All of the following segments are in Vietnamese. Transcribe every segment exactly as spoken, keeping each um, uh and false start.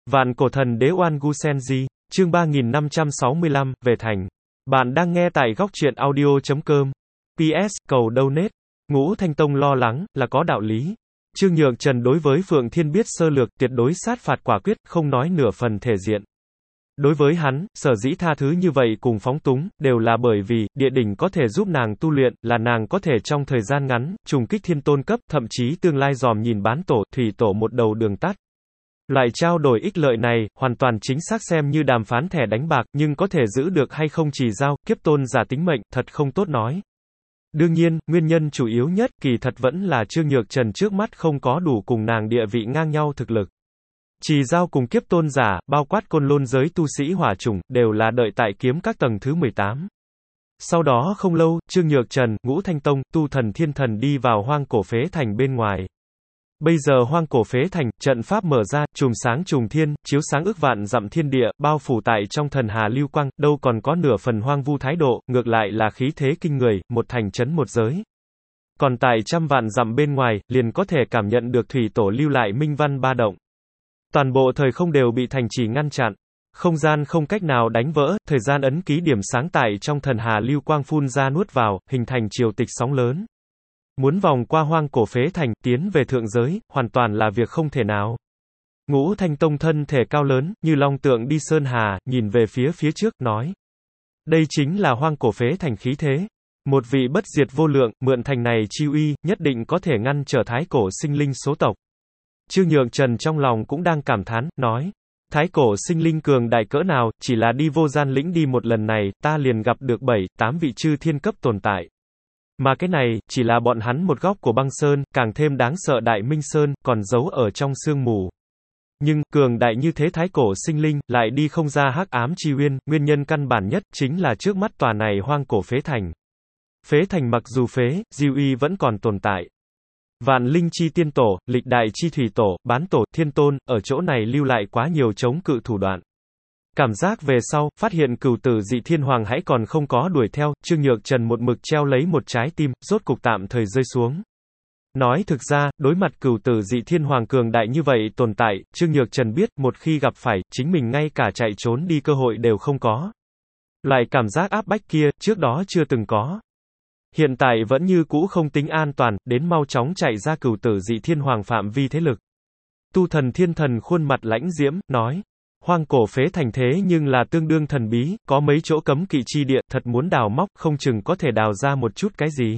Vạn cổ thần đế Oan Gu Senji, chương ba nghìn năm trăm sáu mươi lăm, về thành. Bạn đang nghe tại góc truyện audio chấm com. pê ét, cầu donate. Ngũ Thanh Tông lo lắng, là có đạo lý. Trương Nhượng Trần đối với Phượng Thiên biết sơ lược, tuyệt đối sát phạt quả quyết, không nói nửa phần thể diện. Đối với hắn, sở dĩ tha thứ như vậy cùng phóng túng, đều là bởi vì, địa đỉnh có thể giúp nàng tu luyện, là nàng có thể trong thời gian ngắn, trùng kích thiên tôn cấp, thậm chí tương lai dòm nhìn bán tổ, thủy tổ một đầu đường tắt. Loại trao đổi ích lợi này, hoàn toàn chính xác xem như đàm phán thẻ đánh bạc, nhưng có thể giữ được hay không chỉ giao, kiếp tôn giả tính mệnh, thật không tốt nói. Đương nhiên, nguyên nhân chủ yếu nhất, kỳ thật vẫn là Trương Nhược Trần trước mắt không có đủ cùng nàng địa vị ngang nhau thực lực. Trì giao cùng kiếp tôn giả, bao quát côn lôn giới tu sĩ hỏa chủng, đều là đợi tại kiếm các tầng thứ mười tám. Sau đó không lâu, Trương Nhược Trần, Ngũ Thanh Tông, tu thần thiên thần đi vào hoang cổ phế thành bên ngoài. Bây giờ hoang cổ phế thành, trận pháp mở ra, chùm sáng trùng thiên, chiếu sáng ức vạn dặm thiên địa, bao phủ tại trong thần hà lưu quang, đâu còn có nửa phần hoang vu thái độ, ngược lại là khí thế kinh người, một thành trấn một giới. Còn tại trăm vạn dặm bên ngoài, liền có thể cảm nhận được thủy tổ lưu lại minh văn ba động. Toàn bộ thời không đều bị thành trì ngăn chặn. Không gian không cách nào đánh vỡ, thời gian ấn ký điểm sáng tại trong thần hà lưu quang phun ra nuốt vào, hình thành triều tịch sóng lớn. Muốn vòng qua hoang cổ phế thành, tiến về thượng giới, hoàn toàn là việc không thể nào. Ngũ Thanh Tông thân thể cao lớn, như long tượng đi sơn hà, nhìn về phía phía trước, nói. Đây chính là hoang cổ phế thành khí thế. Một vị bất diệt vô lượng, mượn thành này chi uy, nhất định có thể ngăn trở thái cổ sinh linh số tộc. Trương Nhượng Trần trong lòng cũng đang cảm thán, nói. Thái cổ sinh linh cường đại cỡ nào, chỉ là đi vô gian lĩnh đi một lần này, ta liền gặp được bảy, tám vị chư thiên cấp tồn tại. Mà cái này, chỉ là bọn hắn một góc của băng sơn, càng thêm đáng sợ Đại Minh Sơn, còn giấu ở trong sương mù. Nhưng, cường đại như thế thái cổ sinh linh, lại đi không ra hắc ám chi uyên, nguyên nhân căn bản nhất, chính là trước mắt tòa này hoang cổ phế thành. Phế thành mặc dù phế, di uy vẫn còn tồn tại. Vạn linh chi tiên tổ, lịch đại chi thủy tổ, bán tổ, thiên tôn, ở chỗ này lưu lại quá nhiều chống cự thủ đoạn. Cảm giác về sau, phát hiện cửu tử dị thiên hoàng hãy còn không có đuổi theo, Trương Nhược Trần một mực treo lấy một trái tim, rốt cục tạm thời rơi xuống. Nói thực ra, đối mặt cửu tử dị thiên hoàng cường đại như vậy tồn tại, Trương Nhược Trần biết, một khi gặp phải, chính mình ngay cả chạy trốn đi cơ hội đều không có. Loại cảm giác áp bách kia, trước đó chưa từng có. Hiện tại vẫn như cũ không tính an toàn, đến mau chóng chạy ra cửu tử dị thiên hoàng phạm vi thế lực. Tu thần thiên thần khuôn mặt lãnh diễm, nói. Hoang cổ phế thành thế nhưng là tương đương thần bí, có mấy chỗ cấm kỵ chi địa, thật muốn đào móc, không chừng có thể đào ra một chút cái gì.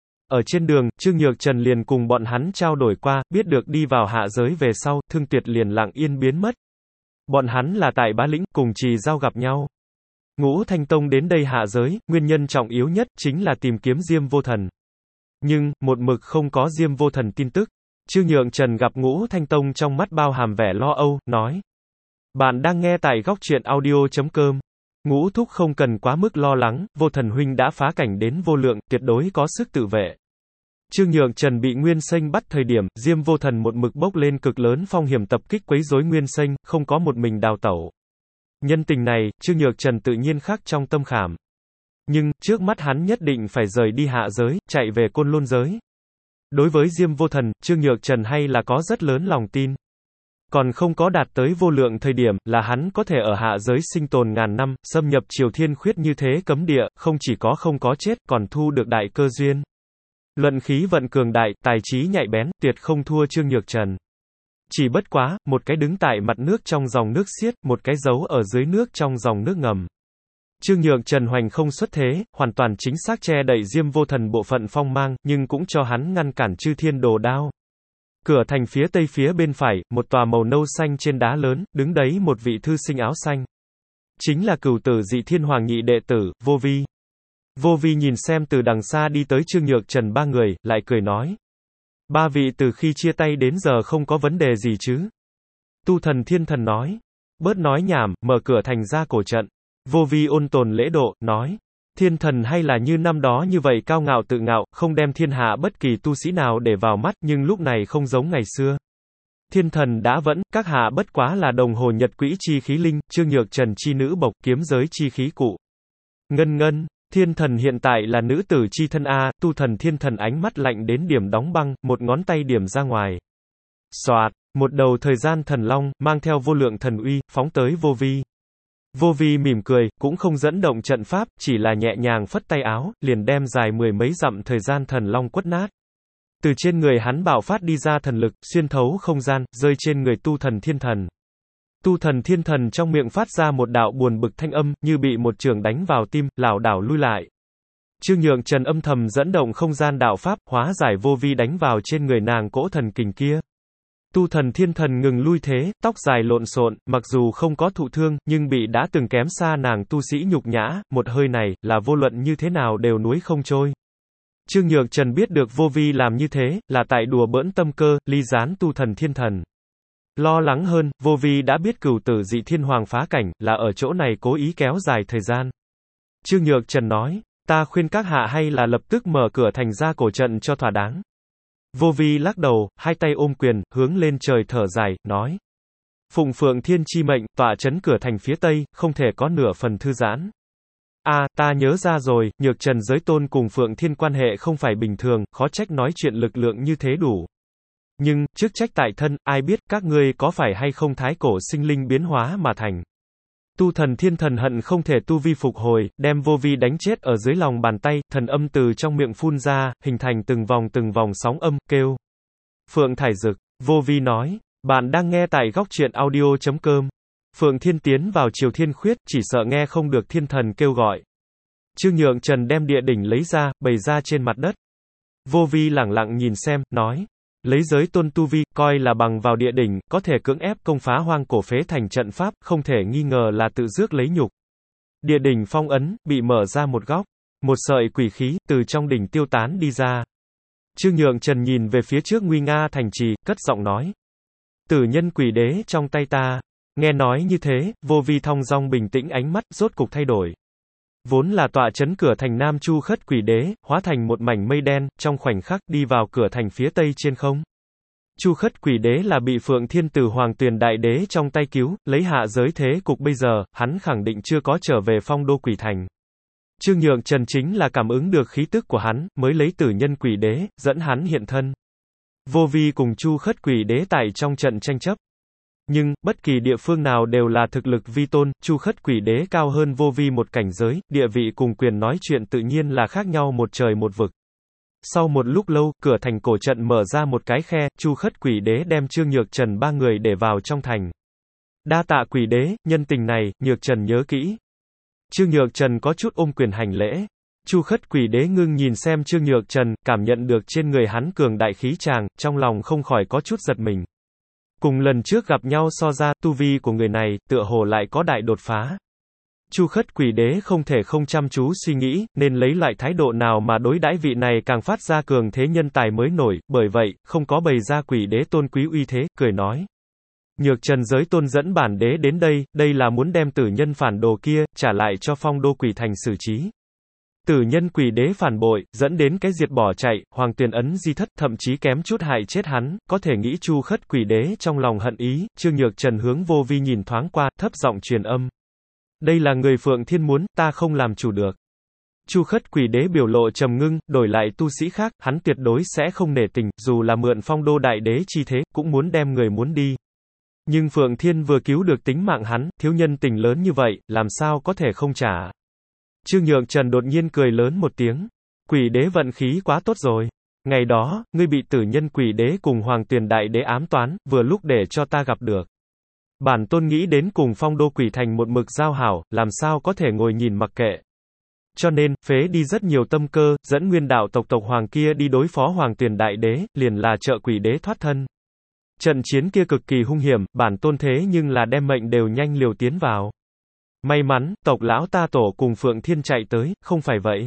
Ở trên đường, Trương Nhược Trần liền cùng bọn hắn trao đổi qua, biết được đi vào hạ giới về sau, Thương Tuyệt liền lặng yên biến mất. Bọn hắn là tại Bá Lĩnh, cùng Trì giao gặp nhau. Ngũ Thanh Tông đến đây hạ giới, nguyên nhân trọng yếu nhất, chính là tìm kiếm Diêm Vô Thần. Nhưng, một mực không có Diêm Vô Thần tin tức. Trương Nhượng Trần gặp Ngũ Thanh Tông trong mắt bao hàm vẻ lo âu, nói. Bạn đang nghe tại góc truyện audio chấm com. Ngũ thúc không cần quá mức lo lắng, Vô Thần huynh đã phá cảnh đến vô lượng, tuyệt đối có sức tự vệ. Trương Nhượng Trần bị Nguyên Sênh bắt thời điểm, Diêm Vô Thần một mực bốc lên cực lớn phong hiểm tập kích quấy rối Nguyên Sênh, không có một mình đào tẩu. Nhân tình này, Trương Nhược Trần tự nhiên khắc trong tâm khảm. Nhưng, trước mắt hắn nhất định phải rời đi hạ giới, chạy về côn lôn giới. Đối với Diêm Vô Thần, Trương Nhược Trần hay là có rất lớn lòng tin. Còn không có đạt tới vô lượng thời điểm, là hắn có thể ở hạ giới sinh tồn ngàn năm, xâm nhập triều thiên khuyết như thế cấm địa, không chỉ có không có chết, còn thu được đại cơ duyên. Luận khí vận cường đại, tài trí nhạy bén, tuyệt không thua Trương Nhược Trần. Chỉ bất quá, một cái đứng tại mặt nước trong dòng nước xiết, một cái giấu ở dưới nước trong dòng nước ngầm. Trương Nhược Trần hoành không xuất thế, hoàn toàn chính xác che đậy Diêm Vô Thần bộ phận phong mang, nhưng cũng cho hắn ngăn cản chư thiên đồ đao. Cửa thành phía tây phía bên phải, một tòa màu nâu xanh trên đá lớn, đứng đấy một vị thư sinh áo xanh. Chính là cửu tử dị thiên hoàng nhị đệ tử, Vô Vi. Vô Vi nhìn xem từ đằng xa đi tới Trương Nhược Trần ba người, lại cười nói. Ba vị từ khi chia tay đến giờ không có vấn đề gì chứ? Tu thần thiên thần nói. Bớt nói nhảm, mở cửa thành ra cổ trận. Vô Vi ôn tồn lễ độ, nói. Thiên thần hay là như năm đó như vậy cao ngạo tự ngạo, không đem thiên hạ bất kỳ tu sĩ nào để vào mắt, nhưng lúc này không giống ngày xưa. Thiên thần đã vẫn, các hạ bất quá là đồng hồ nhật quỹ chi khí linh, Trương Nhược Trần chi nữ bộc, kiếm giới chi khí cụ. Ngân ngân, thiên thần hiện tại là nữ tử chi thân A, tu thần thiên thần ánh mắt lạnh đến điểm đóng băng, một ngón tay điểm ra ngoài. Xoạt, Một đầu thời gian thần long, mang theo vô lượng thần uy, phóng tới vô vi. Vô vi mỉm cười, cũng không dẫn động trận pháp, chỉ là nhẹ nhàng phất tay áo, liền đem dài mười mấy dặm thời gian thần long quất nát. Từ trên người hắn bạo phát đi ra thần lực, xuyên thấu không gian, rơi trên người tu thần thiên thần. Tu thần thiên thần trong miệng phát ra một đạo buồn bực thanh âm, như bị một chưởng đánh vào tim, lảo đảo lui lại. Trương Nhượng Trần âm thầm dẫn động không gian đạo pháp, hóa giải vô vi đánh vào trên người nàng cỗ thần kình kia. Tu thần thiên thần ngừng lui thế, tóc dài lộn xộn, mặc dù không có thụ thương, nhưng bị đã từng kém xa nàng tu sĩ nhục nhã, một hơi này, là vô luận như thế nào đều nuối không trôi. Trương Nhược Trần biết được vô vi làm như thế, là tại đùa bỡn tâm cơ, ly gián tu thần thiên thần. Lo lắng hơn, vô vi đã biết cửu tử dị thiên hoàng phá cảnh, là ở chỗ này cố ý kéo dài thời gian. Trương Nhược Trần nói, ta khuyên các hạ hay là lập tức mở cửa thành ra cổ trận cho thỏa đáng. Vô vi lắc đầu, hai tay ôm quyền, hướng lên trời thở dài, nói. Phụng Phượng Thiên chi mệnh, tọa chấn cửa thành phía tây, không thể có nửa phần thư giãn. A, à, ta nhớ ra rồi, Nhược Trần giới tôn cùng Phượng Thiên quan hệ không phải bình thường, khó trách nói chuyện lực lượng như thế đủ. Nhưng, chức trách tại thân, ai biết các ngươi có phải hay không thái cổ sinh linh biến hóa mà thành. Tu thần thiên thần hận không thể tu vi phục hồi, đem vô vi đánh chết ở dưới lòng bàn tay, thần âm từ trong miệng phun ra, hình thành từng vòng từng vòng sóng âm, kêu. Phượng thải dực, vô vi nói, bạn đang nghe tại góc truyện audio chấm com. Phượng Thiên tiến vào Triều Thiên Khuyết, chỉ sợ nghe không được thiên thần kêu gọi. Trương Nhượng Trần đem địa đỉnh lấy ra, bày ra trên mặt đất. Vô vi lẳng lặng nhìn xem, nói. Lấy giới tôn tu vi, coi là bằng vào địa đỉnh, có thể cưỡng ép công phá hoang cổ phế thành trận pháp, không thể nghi ngờ là tự rước lấy nhục. Địa đỉnh phong ấn, bị mở ra một góc. Một sợi quỷ khí, từ trong đỉnh tiêu tán đi ra. Trương Nhượng Trần nhìn về phía trước nguy nga thành trì, cất giọng nói. Tử nhân quỷ đế trong tay ta. Nghe nói như thế, vô vi thong dong bình tĩnh ánh mắt, rốt cục thay đổi. Vốn là tọa chấn cửa thành Nam Chu Khất quỷ đế, hóa thành một mảnh mây đen, trong khoảnh khắc đi vào cửa thành phía tây trên không. Chu Khất quỷ đế là bị Phượng Thiên từ Hoàng Tuyền đại đế trong tay cứu, lấy hạ giới thế cục bây giờ, hắn khẳng định chưa có trở về phong đô quỷ thành. Trương Nhượng Trần chính là cảm ứng được khí tức của hắn, mới lấy tử nhân quỷ đế, dẫn hắn hiện thân. Vô vi cùng Chu Khất quỷ đế tại trong trận tranh chấp. Nhưng, bất kỳ địa phương nào đều là thực lực vi tôn, Chu Khất quỷ đế cao hơn vô vi một cảnh giới, địa vị cùng quyền nói chuyện tự nhiên là khác nhau một trời một vực. Sau một lúc lâu, cửa thành cổ trận mở ra một cái khe, Chu Khất quỷ đế đem Trương Nhược Trần ba người để vào trong thành. Đa tạ quỷ đế, nhân tình này, Nhược Trần nhớ kỹ. Trương Nhược Trần có chút ôm quyền hành lễ. Chu Khất quỷ đế ngưng nhìn xem Trương Nhược Trần, cảm nhận được trên người hắn cường đại khí tràng, trong lòng không khỏi có chút giật mình. Cùng lần trước gặp nhau so ra, tu vi của người này, tựa hồ lại có đại đột phá. Chu Khất quỷ đế không thể không chăm chú suy nghĩ, nên lấy loại thái độ nào mà đối đãi vị này càng phát ra cường thế nhân tài mới nổi, bởi vậy, không có bày ra quỷ đế tôn quý uy thế, cười nói. Nhược Trần giới tôn dẫn bản đế đến đây, đây là muốn đem tử nhân phản đồ kia, trả lại cho phong đô quỷ thành xử trí. Tử nhân quỷ đế phản bội, dẫn đến cái diệt bỏ chạy, Hoàng Tuyền ấn di thất, thậm chí kém chút hại chết hắn, có thể nghĩ Chu Khất quỷ đế trong lòng hận ý, Trương Nhược Trần hướng vô vi nhìn thoáng qua, thấp giọng truyền âm. Đây là người Phượng Thiên muốn, ta không làm chủ được. Chu Khất quỷ đế biểu lộ trầm ngưng, đổi lại tu sĩ khác, hắn tuyệt đối sẽ không nể tình, dù là mượn phong đô đại đế chi thế, cũng muốn đem người muốn đi. Nhưng Phượng Thiên vừa cứu được tính mạng hắn, thiếu nhân tình lớn như vậy, làm sao có thể không trả. Trương Nhượng Trần đột nhiên cười lớn một tiếng. Quỷ đế vận khí quá tốt rồi. Ngày đó, ngươi bị tử nhân quỷ đế cùng Hoàng Tuyền đại đế ám toán, vừa lúc để cho ta gặp được. Bản tôn nghĩ đến cùng phong đô quỷ thành một mực giao hảo, làm sao có thể ngồi nhìn mặc kệ. Cho nên, phế đi rất nhiều tâm cơ, dẫn nguyên đạo tộc tộc hoàng kia đi đối phó Hoàng Tuyền đại đế, liền là trợ quỷ đế thoát thân. Trận chiến kia cực kỳ hung hiểm, bản tôn thế nhưng là đem mệnh đều nhanh liều tiến vào. May mắn, tộc lão ta tổ cùng Phượng Thiên chạy tới, không phải vậy.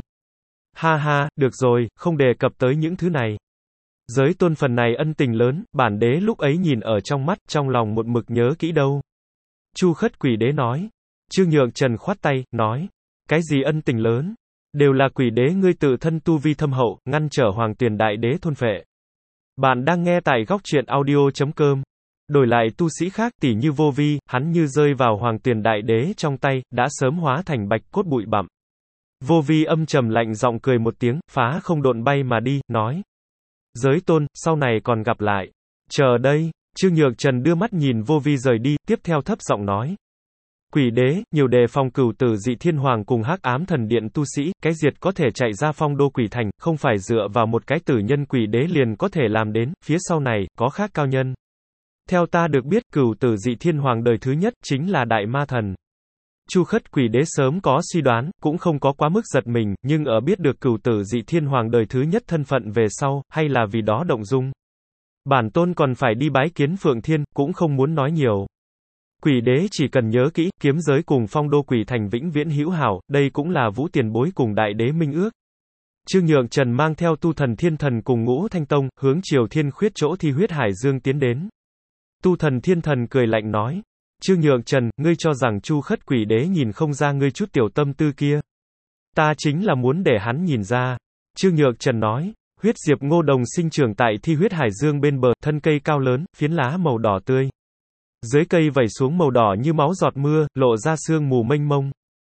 Ha ha, được rồi, không đề cập tới những thứ này. Giới tôn phần này ân tình lớn, bản đế lúc ấy nhìn ở trong mắt, trong lòng một mực nhớ kỹ đâu. Chu Khất quỷ đế nói. Trương Nhượng Trần khoát tay, nói. Cái gì ân tình lớn? Đều là quỷ đế ngươi tự thân tu vi thâm hậu, ngăn trở Hoàng Tuyền đại đế thôn phệ. Bạn đang nghe tại góc truyện audio chấm com. Đổi lại tu sĩ khác tỉ như vô vi, hắn như rơi vào Hoàng Tuyền đại đế trong tay, đã sớm hóa thành bạch cốt bụi bặm. Vô vi âm trầm lạnh giọng cười một tiếng, phá không độn bay mà đi, nói. Giới tôn, sau này còn gặp lại. Chờ đây. Trương Nhược Trần đưa mắt nhìn vô vi rời đi, tiếp theo thấp giọng nói. Quỷ đế, nhiều đề phòng cửu tử dị thiên hoàng cùng hắc ám thần điện tu sĩ, cái diệt có thể chạy ra phong đô quỷ thành, không phải dựa vào một cái tử nhân quỷ đế liền có thể làm đến, phía sau này, có khác cao nhân. Theo ta được biết, cửu tử dị thiên hoàng đời thứ nhất, chính là đại ma thần. Chu Khất quỷ đế sớm có suy đoán, cũng không có quá mức giật mình, nhưng ở biết được cửu tử dị thiên hoàng đời thứ nhất thân phận về sau, hay là vì đó động dung. Bản tôn còn phải đi bái kiến Phượng Thiên, cũng không muốn nói nhiều. Quỷ đế chỉ cần nhớ kỹ, kiếm giới cùng phong đô quỷ thành vĩnh viễn hữu hảo, đây cũng là Vũ tiền bối cùng đại đế minh ước. Trương Nhược Trần mang theo tu thần thiên thần cùng Ngũ Thanh Tông, hướng Triều Thiên Khuyết chỗ thi huyết hải dương tiến đến. Tu thần thiên thần cười lạnh nói. Trương Nhược Trần, ngươi cho rằng Chu Khất quỷ đế nhìn không ra ngươi chút tiểu tâm tư kia. Ta chính là muốn để hắn nhìn ra. Trương Nhược Trần nói. Huyết diệp ngô đồng sinh trưởng tại thi huyết hải dương bên bờ, thân cây cao lớn, phiến lá màu đỏ tươi. Dưới cây vẩy xuống màu đỏ như máu giọt mưa, lộ ra sương mù mênh mông.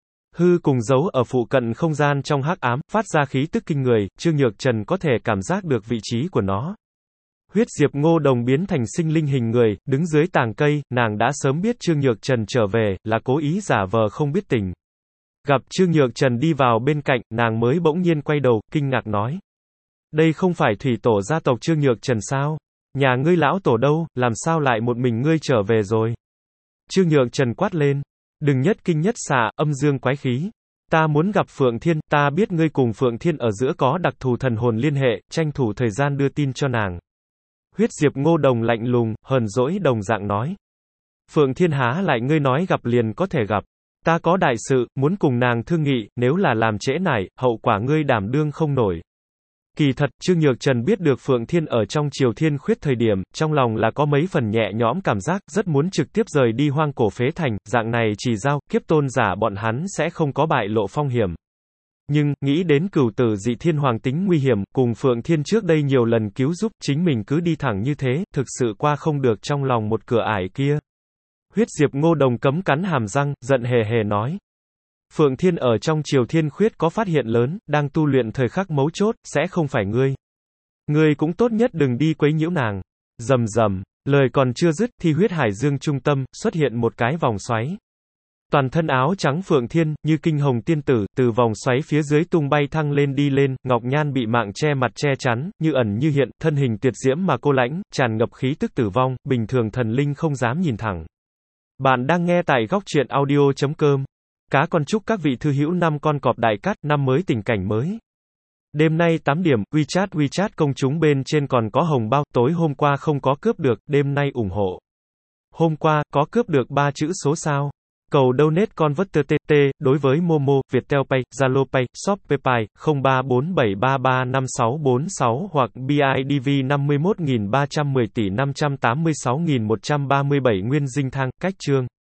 Hư cùng giấu ở phụ cận không gian trong hắc ám, phát ra khí tức kinh người, Trương Nhược Trần có thể cảm giác được vị trí của nó. Huyết diệp ngô đồng biến thành sinh linh hình người, đứng dưới tàng cây, nàng đã sớm biết Trương Nhược Trần trở về, là cố ý giả vờ không biết tình. Gặp Trương Nhược Trần đi vào bên cạnh, nàng mới bỗng nhiên quay đầu, kinh ngạc nói. Đây không phải thủy tổ gia tộc Trương Nhược Trần sao? Nhà ngươi lão tổ đâu, làm sao lại một mình ngươi trở về rồi? Trương Nhược Trần quát lên. Đừng nhất kinh nhất xạ, âm dương quái khí. Ta muốn gặp Phượng Thiên, ta biết ngươi cùng Phượng Thiên ở giữa có đặc thù thần hồn liên hệ, tranh thủ thời gian đưa tin cho nàng. Huyết diệp ngô đồng lạnh lùng, hờn dỗi đồng dạng nói. Phượng Thiên há lại ngươi nói gặp liền có thể gặp. Ta có đại sự, muốn cùng nàng thương nghị, nếu là làm trễ nải, hậu quả ngươi đảm đương không nổi. Kỳ thật, Trương Nhược Trần biết được Phượng Thiên ở trong Triều Thiên Khuyết thời điểm, trong lòng là có mấy phần nhẹ nhõm cảm giác, rất muốn trực tiếp rời đi hoang cổ phế thành, dạng này chỉ giao, kiếp tôn giả bọn hắn sẽ không có bại lộ phong hiểm. Nhưng, nghĩ đến cửu tử dị thiên hoàng tính nguy hiểm, cùng Phượng Thiên trước đây nhiều lần cứu giúp, chính mình cứ đi thẳng như thế, thực sự qua không được trong lòng một cửa ải kia. Huyết diệp ngô đồng cấm cắn hàm răng, giận hề hề nói. Phượng Thiên ở trong Triều Thiên Khuyết có phát hiện lớn, đang tu luyện thời khắc mấu chốt, sẽ không phải ngươi. Ngươi cũng tốt nhất đừng đi quấy nhiễu nàng. Rầm rầm, lời còn chưa dứt, thì huyết hải dương trung tâm, xuất hiện một cái vòng xoáy. Toàn thân áo trắng Phượng Thiên, như kinh hồng tiên tử, từ vòng xoáy phía dưới tung bay thăng lên đi lên, ngọc nhan bị mạng che mặt che chắn, như ẩn như hiện, thân hình tuyệt diễm mà cô lãnh, tràn ngập khí tức tử vong, bình thường thần linh không dám nhìn thẳng. Bạn đang nghe tại góc truyện audio chấm com. Cá con chúc các vị thư hữu năm con cọp đại cát, năm mới tình cảnh mới. Đêm nay tám điểm, WeChat WeChat công chúng bên trên còn có hồng bao, tối hôm qua không có cướp được, đêm nay ủng hộ. Hôm qua, có cướp được ba chữ số sao. Cầu donate converter tê tê, đối với Momo, Viettel Pay, Zalo Pay, Shopee Pay, không ba bốn bảy ba ba năm sáu bốn sáu hoặc bê i đê vê năm mươi mốt nghìn ba trăm mười tỷ năm trăm tám mươi sáu nghìn một trăm ba mươi bảy Nguyên Dinh Thang, cách chương.